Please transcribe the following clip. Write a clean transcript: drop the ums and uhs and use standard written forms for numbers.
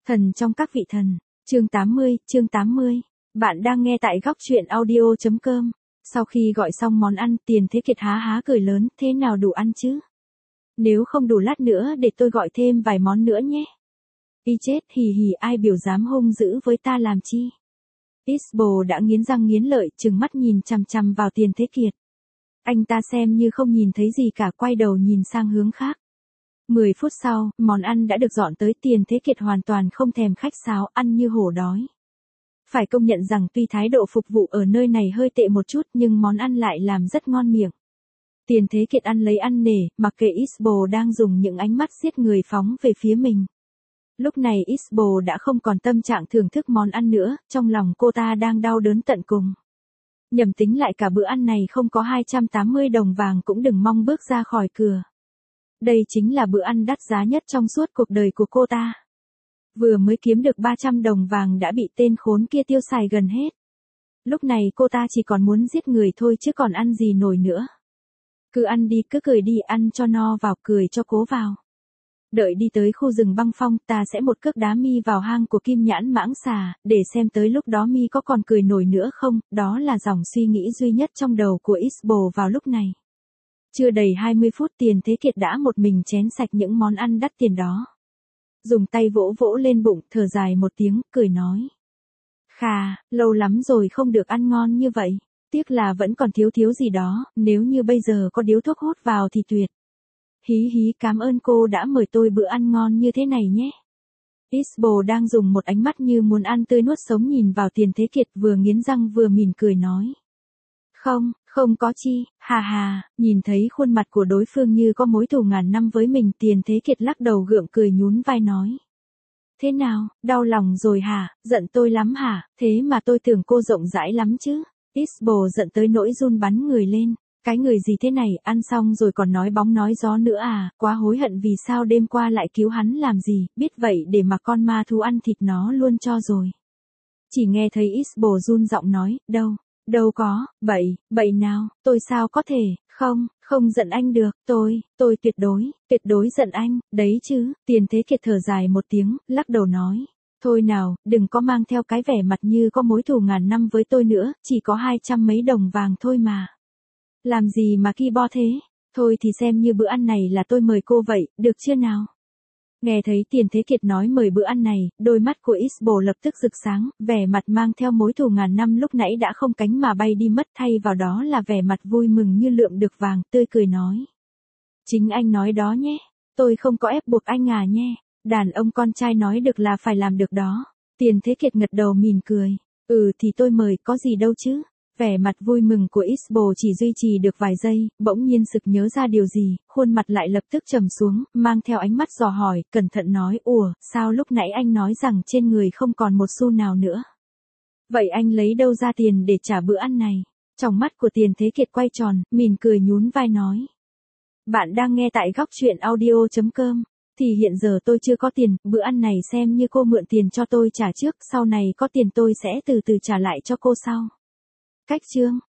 Thần trong các vị thần, chương 80, bạn đang nghe tại góc truyện audio.com. Sau khi gọi xong món ăn, Tiền Thế Kiệt há há cười lớn, thế nào đủ ăn chứ? Nếu không đủ lát nữa để tôi gọi thêm vài món nữa nhé. Y chết hì hì, ai biểu dám hung dữ với ta làm chi? Isbo đã nghiến răng nghiến lợi, trừng mắt nhìn chằm chằm vào Tiền Thế Kiệt. Anh ta xem như không nhìn thấy gì cả, quay đầu nhìn sang hướng khác. 10 phút sau, món ăn đã được dọn tới, Tiền Thế Kiệt hoàn toàn không thèm khách sáo, ăn như hổ đói. Phải công nhận rằng tuy thái độ phục vụ ở nơi này hơi tệ một chút nhưng món ăn lại làm rất ngon miệng. Tiền Thế Kiệt ăn lấy ăn nể, mặc kệ Isbo đang dùng những ánh mắt giết người phóng về phía mình. Lúc này Isbo đã không còn tâm trạng thưởng thức món ăn nữa, trong lòng cô ta đang đau đớn tận cùng. Nhầm tính lại cả bữa ăn này không có 280 đồng vàng cũng đừng mong bước ra khỏi cửa. Đây chính là bữa ăn đắt giá nhất trong suốt cuộc đời của cô ta. Vừa mới kiếm được 300 đồng vàng đã bị tên khốn kia tiêu xài gần hết. Lúc này cô ta chỉ còn muốn giết người thôi chứ còn ăn gì nổi nữa. Cứ ăn đi, cứ cười đi, ăn cho no vào, cười cho cố vào. Đợi đi tới khu rừng băng phong, ta sẽ một cước đá mi vào hang của Kim Nhãn Mãng Xà, để xem tới lúc đó mi có còn cười nổi nữa không. Đó là dòng suy nghĩ duy nhất trong đầu của Isbo vào lúc này. Chưa đầy 20 phút, Tiền Thế Kiệt đã một mình chén sạch những món ăn đắt tiền đó. Dùng tay vỗ vỗ lên bụng, thở dài một tiếng, cười nói. Khà, lâu lắm rồi không được ăn ngon như vậy. Tiếc là vẫn còn thiếu gì đó, nếu như bây giờ có điếu thuốc hút vào thì tuyệt. Hí hí, cảm ơn cô đã mời tôi bữa ăn ngon như thế này nhé. Isbo đang dùng một ánh mắt như muốn ăn tươi nuốt sống nhìn vào Tiền Thế Kiệt, vừa nghiến răng vừa mỉm cười nói. Không có chi, hà hà, nhìn thấy khuôn mặt của đối phương như có mối thù ngàn năm với mình, Tiền Thế Kiệt lắc đầu gượng cười nhún vai nói. Thế nào, đau lòng rồi hả, giận tôi lắm hả, thế mà tôi tưởng cô rộng rãi lắm chứ. Isbo giận tới nỗi run bắn người lên. Cái người gì thế này, ăn xong rồi còn nói bóng nói gió nữa à, quá hối hận vì sao đêm qua lại cứu hắn làm gì, biết vậy để mà con ma thú ăn thịt nó luôn cho rồi. Chỉ nghe thấy Isbo run giọng nói, đâu có, bậy nào, tôi sao có thể, không giận anh được, tôi tuyệt đối giận anh, đấy chứ. Tiền Thế Kiệt thở dài một tiếng, lắc đầu nói. Thôi nào, đừng có mang theo cái vẻ mặt như có mối thù ngàn năm với tôi nữa, chỉ có 200 mấy đồng vàng thôi mà. Làm gì mà ki bo thế, thôi thì xem như bữa ăn này là tôi mời cô vậy, được chưa nào? Nghe thấy Tiền Thế Kiệt nói mời bữa ăn này, đôi mắt của Isbo lập tức rực sáng, vẻ mặt mang theo mối thù ngàn năm lúc nãy đã không cánh mà bay đi mất, thay vào đó là vẻ mặt vui mừng như lượm được vàng, tươi cười nói. Chính anh nói đó nhé, tôi không có ép buộc anh à nhé, đàn ông con trai nói được là phải làm được đó. Tiền Thế Kiệt gật đầu mỉm cười, thì tôi mời, có gì đâu chứ. Vẻ mặt vui mừng của Isbo chỉ duy trì được vài giây, bỗng nhiên sực nhớ ra điều gì, khuôn mặt lại lập tức trầm xuống, mang theo ánh mắt dò hỏi, cẩn thận nói, sao lúc nãy anh nói rằng trên người không còn một xu nào nữa? Vậy anh lấy đâu ra tiền để trả bữa ăn này? Trong mắt của Tiền Thế Kiệt quay tròn, mỉm cười nhún vai nói. Bạn đang nghe tại góc truyện audio.com. Thì hiện giờ tôi chưa có tiền, bữa ăn này xem như cô mượn tiền cho tôi trả trước, sau này có tiền tôi sẽ từ từ trả lại cho cô sau. Cách chương